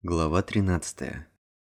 Глава 13.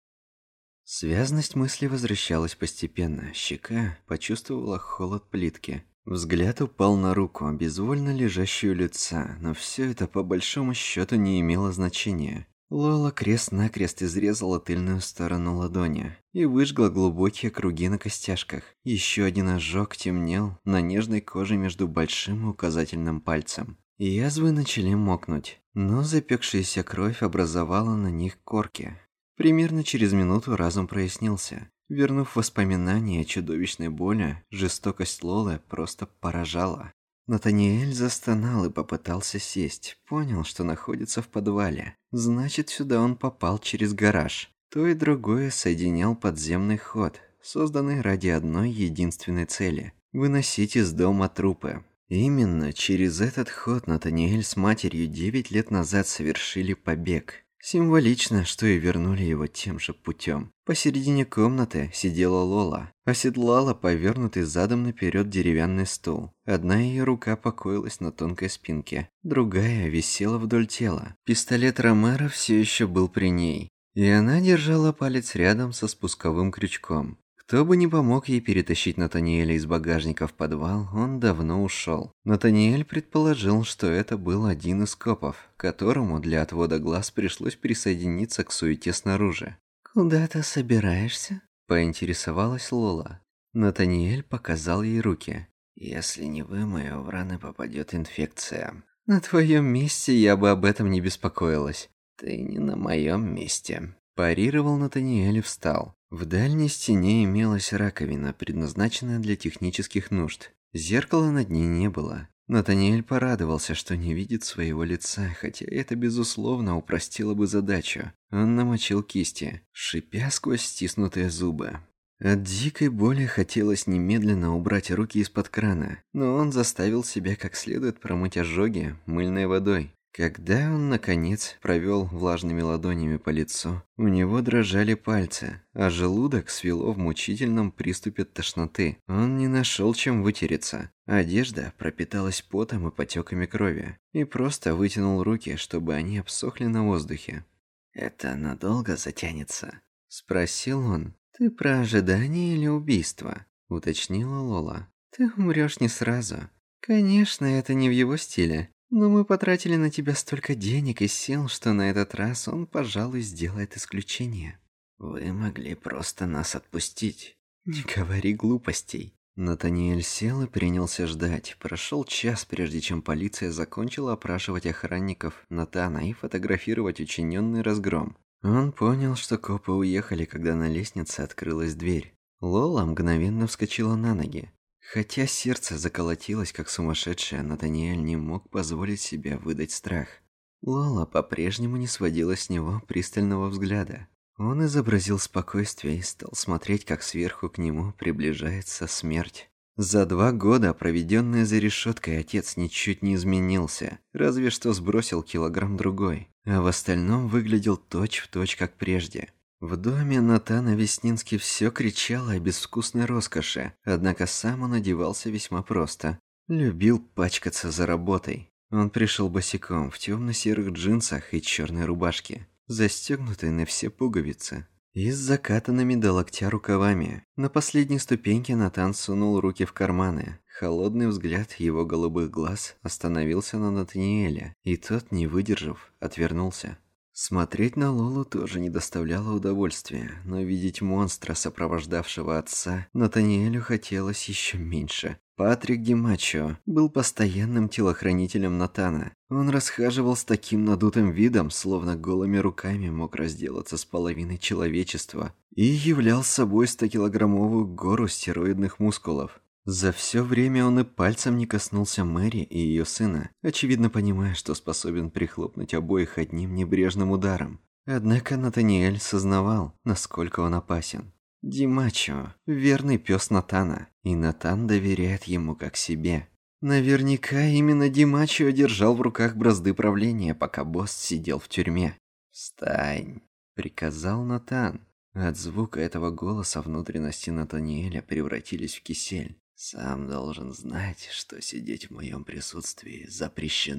Связность мысли возвращалась постепенно. Щека почувствовала холод плитки. Взгляд упал на руку, безвольно лежащую у лица, но все это по большому счету не имело значения. Лола крест-накрест изрезала тыльную сторону ладони и выжгла глубокие круги на костяшках. Еще один ожог темнел на нежной коже между большим и указательным пальцем. Язвы начали мокнуть, но запекшаяся кровь образовала на них корки. Примерно через минуту разум прояснился. Вернув воспоминания о чудовищной боли, жестокость Лолы просто поражала. Натаниэль застонал и попытался сесть. Понял, что находится в подвале. Значит, сюда он попал через гараж. То и другое соединял подземный ход, созданный ради одной единственной цели – выносить из дома трупы. Именно через этот ход Натаниэль с матерью 9 лет назад совершили побег. Символично, что и вернули его тем же путем. Посередине комнаты сидела Лола, оседлала повернутый задом наперед деревянный стул. Одна ее рука покоилась на тонкой спинке, другая висела вдоль тела. Пистолет Ромеро все еще был при ней, и она держала палец рядом со спусковым крючком. Кто бы ни помог ей перетащить Натаниэля из багажника в подвал, он давно ушел. Натаниэль предположил, что это был один из копов, которому для отвода глаз пришлось присоединиться к суете снаружи. «Куда ты собираешься?» – поинтересовалась Лола. Натаниэль показал ей руки. «Если не вымою, в раны попадет инфекция. На твоем месте я бы об этом не беспокоилась». «Ты не на моем месте», – парировал Натаниэль и встал. В дальней стене имелась раковина, предназначенная для технических нужд. Зеркала над ней не было. Натаниэль порадовался, что не видит своего лица, хотя это, безусловно, упростило бы задачу. Он намочил кисти, шипя сквозь стиснутые зубы. От дикой боли хотелось немедленно убрать руки из-под крана, но он заставил себя как следует промыть ожоги мыльной водой. Когда он, наконец, провел влажными ладонями по лицу, у него дрожали пальцы, а желудок свело в мучительном приступе тошноты. Он не нашел чем вытереться. Одежда пропиталась потом и потеками крови, и просто вытянул руки, чтобы они обсохли на воздухе. «Это надолго затянется?» – спросил он. «Ты про ожидание или убийство?» – уточнила Лола. «Ты умрешь не сразу. Конечно, это не в его стиле. Но мы потратили на тебя столько денег и сил, что на этот раз он, пожалуй, сделает исключение. Вы могли просто нас отпустить. Не говори глупостей». Натаниэль сел и принялся ждать. Прошел час, прежде чем полиция закончила опрашивать охранников Натана и фотографировать учиненный разгром. Он понял, что копы уехали, когда на лестнице открылась дверь. Лола мгновенно вскочила на ноги. Хотя сердце заколотилось, как сумасшедшее, Натаниэль не мог позволить себе выдать страх. Лола по-прежнему не сводила с него пристального взгляда. Он изобразил спокойствие и стал смотреть, как сверху к нему приближается смерть. За 2 года, проведенные за решеткой, отец ничуть не изменился, разве что сбросил килограмм-другой, а в остальном выглядел точь-в-точь, как прежде. В доме Натана Веснинский все кричало о безвкусной роскоши, однако сам он одевался весьма просто. Любил пачкаться за работой. Он пришел босиком в темно-серых джинсах и черной рубашке, застегнутой на все пуговицы, и с закатанными до локтя рукавами. На последней ступеньке Натан сунул руки в карманы. Холодный взгляд его голубых глаз остановился на Натаниэле, и тот, не выдержав, отвернулся. Смотреть на Лолу тоже не доставляло удовольствия, но видеть монстра, сопровождавшего отца, Натаниэлю хотелось еще меньше. Патрик Димачо был постоянным телохранителем Натана. Он расхаживал с таким надутым видом, словно голыми руками мог разделаться с половиной человечества, и являл собой 100-килограммовую гору стероидных мускулов. За все время он и пальцем не коснулся Мэри и ее сына, очевидно понимая, что способен прихлопнуть обоих одним небрежным ударом. Однако Натаниэль сознавал, насколько он опасен. Димачо – верный пес Натана, и Натан доверяет ему как себе. Наверняка именно Димачо держал в руках бразды правления, пока босс сидел в тюрьме. «Встань!» – приказал Натан. От звука этого голоса внутренности Натаниэля превратились в кисель. «Сам должен знать, что сидеть в моем присутствии запрещено».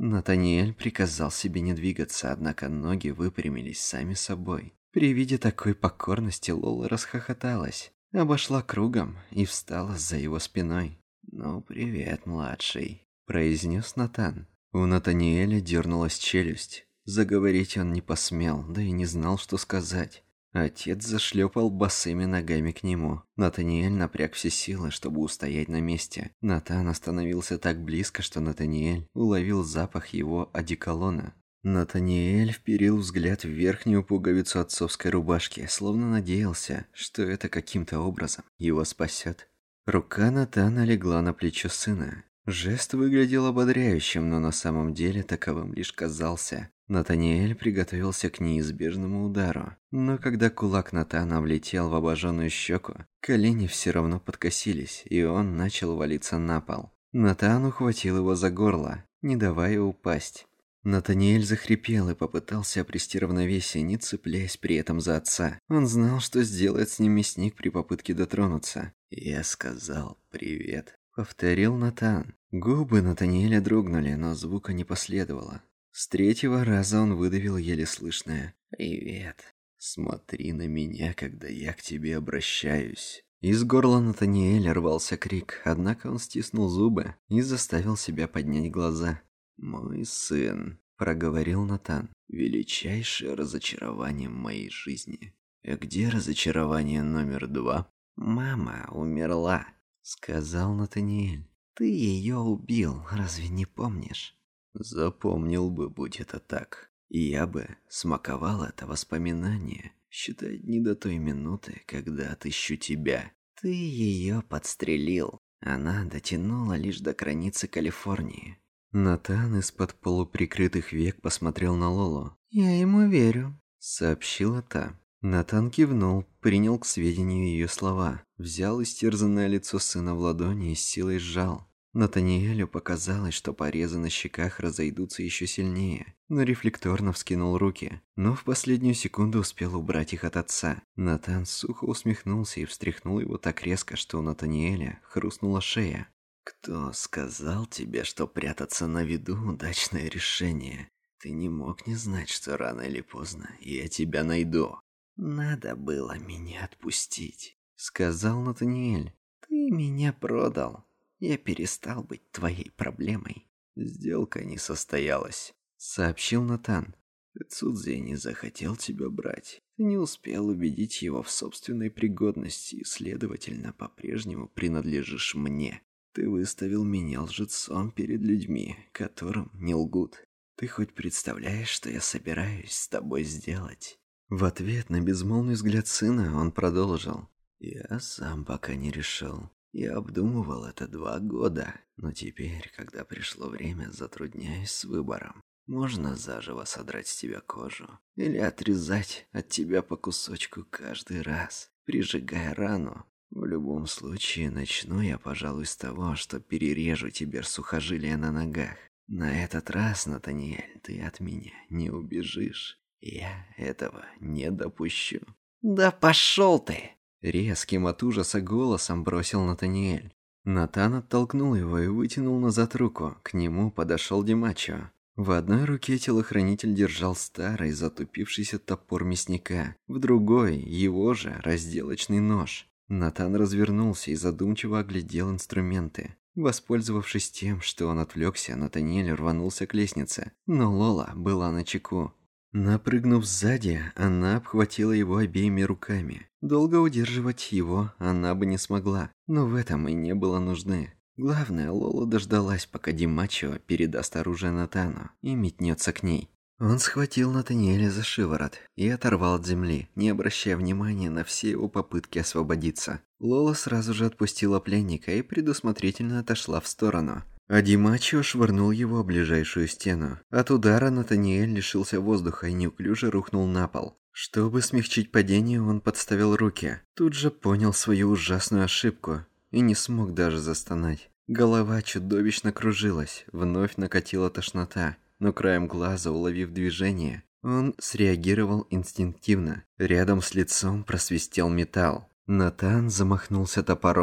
Натаниэль приказал себе не двигаться, однако ноги выпрямились сами собой. При виде такой покорности Лола расхохоталась, обошла кругом и встала за его спиной. «Ну, привет, младший», – произнес Натан. У Натаниэля дернулась челюсть. Заговорить он не посмел, да и не знал, что сказать. Отец зашлепал босыми ногами к нему. Натаниэль напряг все силы, чтобы устоять на месте. Натан остановился так близко, что Натаниэль уловил запах его одеколона. Натаниэль вперил взгляд в верхнюю пуговицу отцовской рубашки, словно надеялся, что это каким-то образом его спасет. Рука Натана легла на плечо сына. Жест выглядел ободряющим, но на самом деле таковым лишь казался. Натаниэль приготовился к неизбежному удару, но когда кулак Натана влетел в обожженную щеку, колени все равно подкосились, и он начал валиться на пол. Натан ухватил его за горло, не давая упасть. Натаниэль захрипел и попытался обрести равновесие, не цепляясь при этом за отца. Он знал, что сделает с ним мясник при попытке дотронуться. «Я сказал привет», — повторил Натан. Губы Натаниэля дрогнули, но звука не последовало. С третьего раза он выдавил еле слышное «Привет. Смотри на меня, когда я к тебе обращаюсь». Из горла Натаниэля рвался крик, однако он стиснул зубы и заставил себя поднять глаза. «Мой сын», — проговорил Натан, — «величайшее разочарование в моей жизни». «А где разочарование номер 2?» «Мама умерла», — сказал Натаниэль. «Ты ее убил, разве не помнишь?» «Запомнил бы, будь это так. И я бы смаковал это воспоминание, считай дни до той минуты, когда отыщу тебя». «Ты ее подстрелил. Она дотянула лишь до границы Калифорнии». Натан из-под полуприкрытых век посмотрел на Лолу. «Я ему верю», — сообщила та. Натан кивнул, принял к сведению ее слова, взял истерзанное лицо сына в ладони и с силой сжал. Натаниэлю показалось, что порезы на щеках разойдутся еще сильнее, но рефлекторно вскинул руки, но в последнюю секунду успел убрать их от отца. Натан сухо усмехнулся и встряхнул его так резко, что у Натаниэля хрустнула шея. «Кто сказал тебе, что прятаться на виду – удачное решение? Ты не мог не знать, что рано или поздно я тебя найду». «Надо было меня отпустить», – сказал Натаниэль. «Ты меня продал. Я перестал быть твоей проблемой». «Сделка не состоялась», – сообщил Натан. «Цудзи не захотел тебя брать. Ты не успел убедить его в собственной пригодности и, следовательно, по-прежнему принадлежишь мне. Ты выставил меня лжецом перед людьми, которым не лгут. Ты хоть представляешь, что я собираюсь с тобой сделать?» В ответ на безмолвный взгляд сына он продолжил. «Я сам пока не решил. Я обдумывал это 2 года, но теперь, когда пришло время, затрудняюсь с выбором. Можно заживо содрать с тебя кожу или отрезать от тебя по кусочку каждый раз, прижигая рану. В любом случае, начну я, пожалуй, с того, что перережу тебе сухожилия на ногах. На этот раз, Натаниэль, ты от меня не убежишь. Я этого не допущу». «Да пошел ты!» Резким от ужаса голосом бросил Натаниэль. Натан оттолкнул его и вытянул назад руку. К нему подошел Димачо. В одной руке телохранитель держал старый затупившийся топор мясника, в другой его же разделочный нож. Натан развернулся и задумчиво оглядел инструменты. Воспользовавшись тем, что он отвлекся, Натаниэль рванулся к лестнице, но Лола была начеку. Напрыгнув сзади, она обхватила его обеими руками. Долго удерживать его она бы не смогла, но в этом и не было нужды. Главное, Лола дождалась, пока Димачо передаст оружие Натану и метнется к ней. Он схватил Натаниэля за шиворот и оторвал от земли, не обращая внимания на все его попытки освободиться. Лола сразу же отпустила пленника и предусмотрительно отошла в сторону. А Димачо швырнул его в ближайшую стену. От удара Натаниэль лишился воздуха и неуклюже рухнул на пол. Чтобы смягчить падение, он подставил руки. Тут же понял свою ужасную ошибку и не смог даже застонать. Голова чудовищно кружилась, вновь накатила тошнота, но краем глаза, уловив движение, он среагировал инстинктивно. Рядом с лицом просвистел металл. Натан замахнулся топором.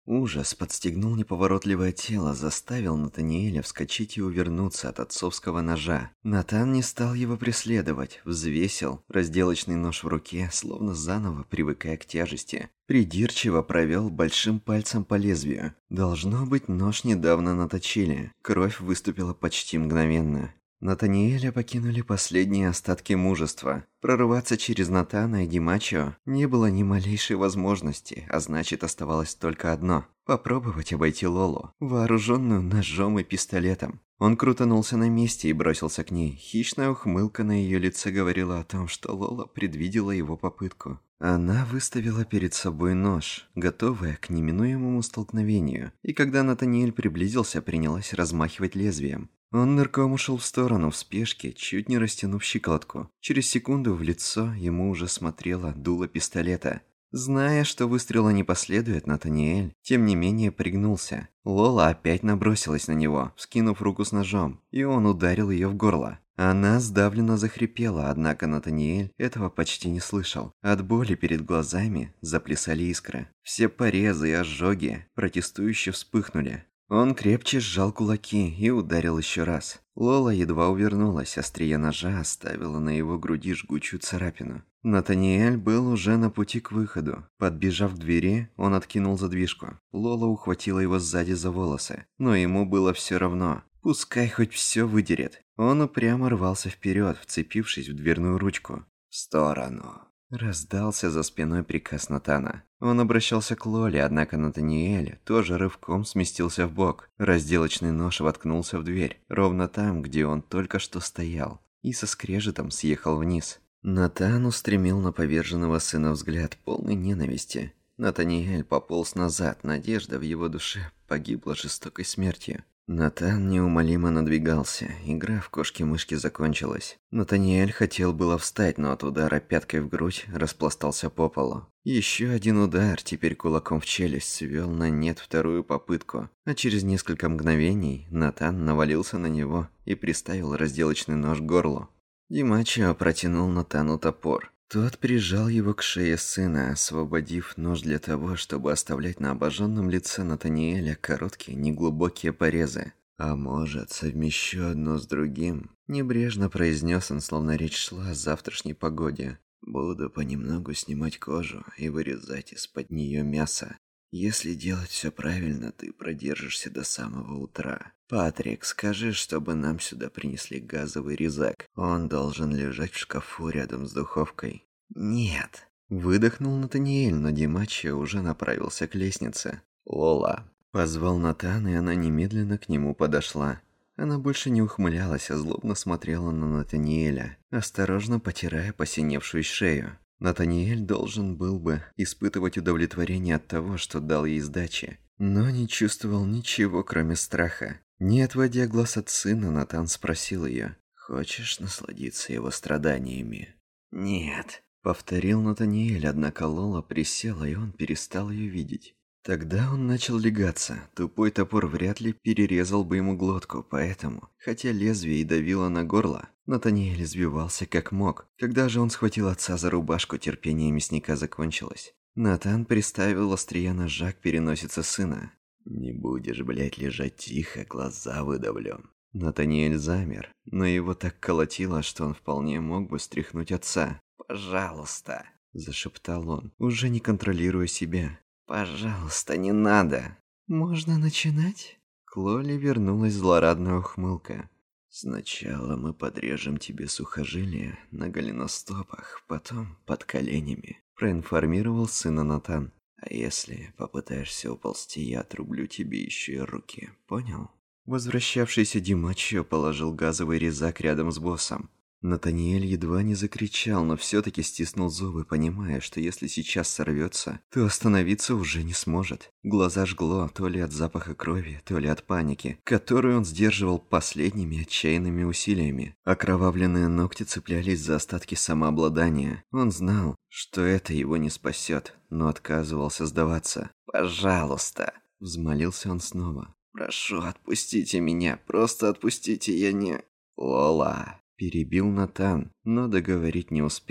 Ужас подстегнул неповоротливое тело, заставил Натаниэля вскочить и увернуться от отцовского ножа. Натан не стал его преследовать, взвесил разделочный нож в руке, словно заново привыкая к тяжести. Придирчиво провел большим пальцем по лезвию. Должно быть, нож недавно наточили. Кровь выступила почти мгновенно. Натаниэля покинули последние остатки мужества. Прорваться через Натана и Димачо не было ни малейшей возможности, а значит, оставалось только одно – попробовать обойти Лолу, вооруженную ножом и пистолетом. Он крутанулся на месте и бросился к ней. Хищная ухмылка на ее лице говорила о том, что Лола предвидела его попытку. Она выставила перед собой нож, готовая к неминуемому столкновению, и когда Натаниэль приблизился, принялась размахивать лезвием. Он нырком ушел в сторону в спешке, чуть не растянув щиколотку. Через секунду в лицо ему уже смотрело дуло пистолета. Зная, что выстрела не последует, Натаниэль, тем не менее, пригнулся. Лола опять набросилась на него, вскинув руку с ножом, и он ударил ее в горло. Она сдавленно захрипела, однако Натаниэль этого почти не слышал. От боли перед глазами заплясали искры. Все порезы и ожоги протестующе вспыхнули. Он крепче сжал кулаки и ударил еще раз. Лола едва увернулась, острие ножа оставило на его груди жгучую царапину. Натаниэль был уже на пути к выходу. Подбежав к двери, он откинул задвижку. Лола ухватила его сзади за волосы, но ему было все равно. Пускай хоть все выдерет. Он упрямо рвался вперед, вцепившись в дверную ручку. «В сторону!» Раздался за спиной приказ Натана. Он обращался к Лоле, однако Натаниэль тоже рывком сместился вбок. Разделочный нож воткнулся в дверь, ровно там, где он только что стоял, и со скрежетом съехал вниз. Натан устремил на поверженного сына взгляд, полный ненависти. Натаниэль пополз назад, надежда в его душе погибла жестокой смертью. Натан неумолимо надвигался, игра в кошки-мышки закончилась. Натаниэль хотел было встать, но от удара пяткой в грудь распластался по полу. Еще один удар, теперь кулаком в челюсть, свел на нет вторую попытку, а через несколько мгновений Натан навалился на него и приставил разделочный нож к горлу. Димачо протянул Натану топор. Тот прижал его к шее сына, освободив нож для того, чтобы оставлять на обожженном лице Натаниэля короткие, неглубокие порезы. «А может, совмещу одно с другим?» Небрежно произнес он, словно речь шла о завтрашней погоде. «Буду понемногу снимать кожу и вырезать из-под нее мясо. Если делать все правильно, ты продержишься до самого утра. Патрик, скажи, чтобы нам сюда принесли газовый резак. Он должен лежать в шкафу рядом с духовкой». «Нет!» Выдохнул Натаниэль, но Димачо уже направился к лестнице. «Лола!» Позвал Натан, и она немедленно к нему подошла. Она больше не ухмылялась, а злобно смотрела на Натаниэля, осторожно потирая посиневшую шею. Натаниэль должен был бы испытывать удовлетворение от того, что дал ей сдачи, но не чувствовал ничего, кроме страха. Не отводя глаз от сына, Натан спросил ее: «Хочешь насладиться его страданиями?» «Нет», — повторил Натаниэль, однако Лола присела, и он перестал ее видеть. Тогда он начал лягаться. Тупой топор вряд ли перерезал бы ему глотку, поэтому, хотя лезвие и давило на горло, Натаниэль извивался как мог. Когда же он схватил отца за рубашку, терпение мясника закончилось. Натан приставил острие ножа к переносице сына. «Не будешь, блядь, лежать тихо, глаза выдавлю». Натаниэль замер, но его так колотило, что он вполне мог бы стряхнуть отца. «Пожалуйста», – зашептал он, уже не контролируя себя. «Пожалуйста, не надо». «Можно начинать?» К Лоле вернулась злорадная ухмылка. «Сначала мы подрежем тебе сухожилия на голеностопах, потом под коленями», – проинформировал сына Натан. «А если попытаешься уползти, я отрублю тебе еще и руки, понял?» Возвращавшийся Димачо положил газовый резак рядом с боссом. Натаниэль едва не закричал, но все-таки стиснул зубы, понимая, что если сейчас сорвется, то остановиться уже не сможет. Глаза жгло то ли от запаха крови, то ли от паники, которую он сдерживал последними отчаянными усилиями. Окровавленные ногти цеплялись за остатки самообладания. Он знал, что это его не спасет, но отказывался сдаваться. «Пожалуйста!» – взмолился он снова. «Прошу, отпустите меня, просто отпустите, я не...» «Лола!» Перебил Натан, но договорить не успел.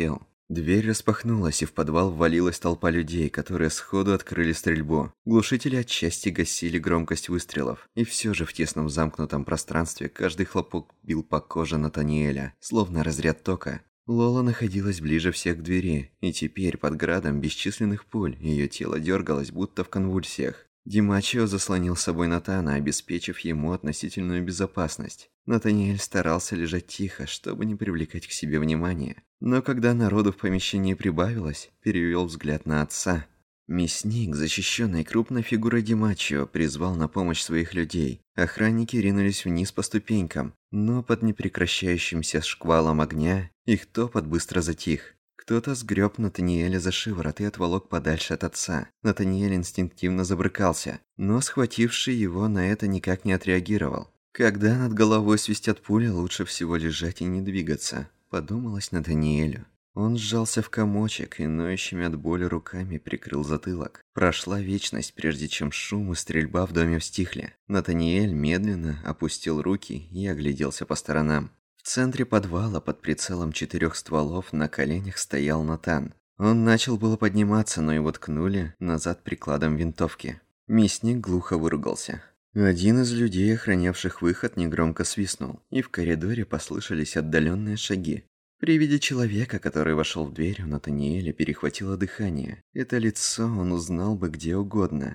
Дверь распахнулась, и в подвал ввалилась толпа людей, которые сходу открыли стрельбу. Глушители отчасти гасили громкость выстрелов, и все же в тесном замкнутом пространстве каждый хлопок бил по коже Натаниэля, словно разряд тока. Лола находилась ближе всех к двери, и теперь под градом бесчисленных пуль ее тело дергалось, будто в конвульсиях. Димачио заслонил с собой Натана, обеспечив ему относительную безопасность. Натаниэль старался лежать тихо, чтобы не привлекать к себе внимания. Но когда народу в помещении прибавилось, перевел взгляд на отца. Мясник, защищенный крупной фигурой Димачио, призвал на помощь своих людей. Охранники ринулись вниз по ступенькам, но под непрекращающимся шквалом огня их топот быстро затих. Кто-то сгреб Натаниэля за шиворот и отволок подальше от отца. Натаниэль инстинктивно забрыкался, но схвативший его на это никак не отреагировал. Когда над головой свистят пули, лучше всего лежать и не двигаться, подумалось Натаниэлю. Он сжался в комочек и ноющими от боли руками прикрыл затылок. Прошла вечность, прежде чем шум и стрельба в доме стихли. Натаниэль медленно опустил руки и огляделся по сторонам. В центре подвала под прицелом 4 стволов на коленях стоял Натан. Он начал было подниматься, но его ткнули назад прикладом винтовки. Мясник глухо выругался. Один из людей, охранявших выход, негромко свистнул, и в коридоре послышались отдаленные шаги. При виде человека, который вошел в дверь, у Натаниэля перехватило дыхание. Это лицо он узнал бы где угодно.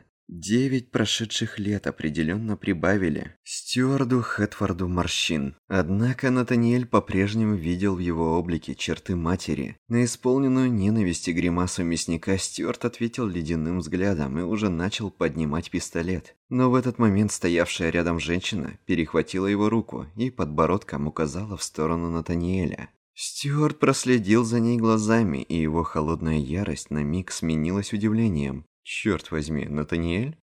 9 прошедших лет определенно прибавили Стюарду Хэтфорду морщин. Однако Натаниэль по-прежнему видел в его облике черты матери. На исполненную ненависти гримасу мясника Стюарт ответил ледяным взглядом и уже начал поднимать пистолет. Но в этот момент стоявшая рядом женщина перехватила его руку и подбородком указала в сторону Натаниэля. Стюарт проследил за ней глазами, и его холодная ярость на миг сменилась удивлением. «Черт возьми, Натаниэль?»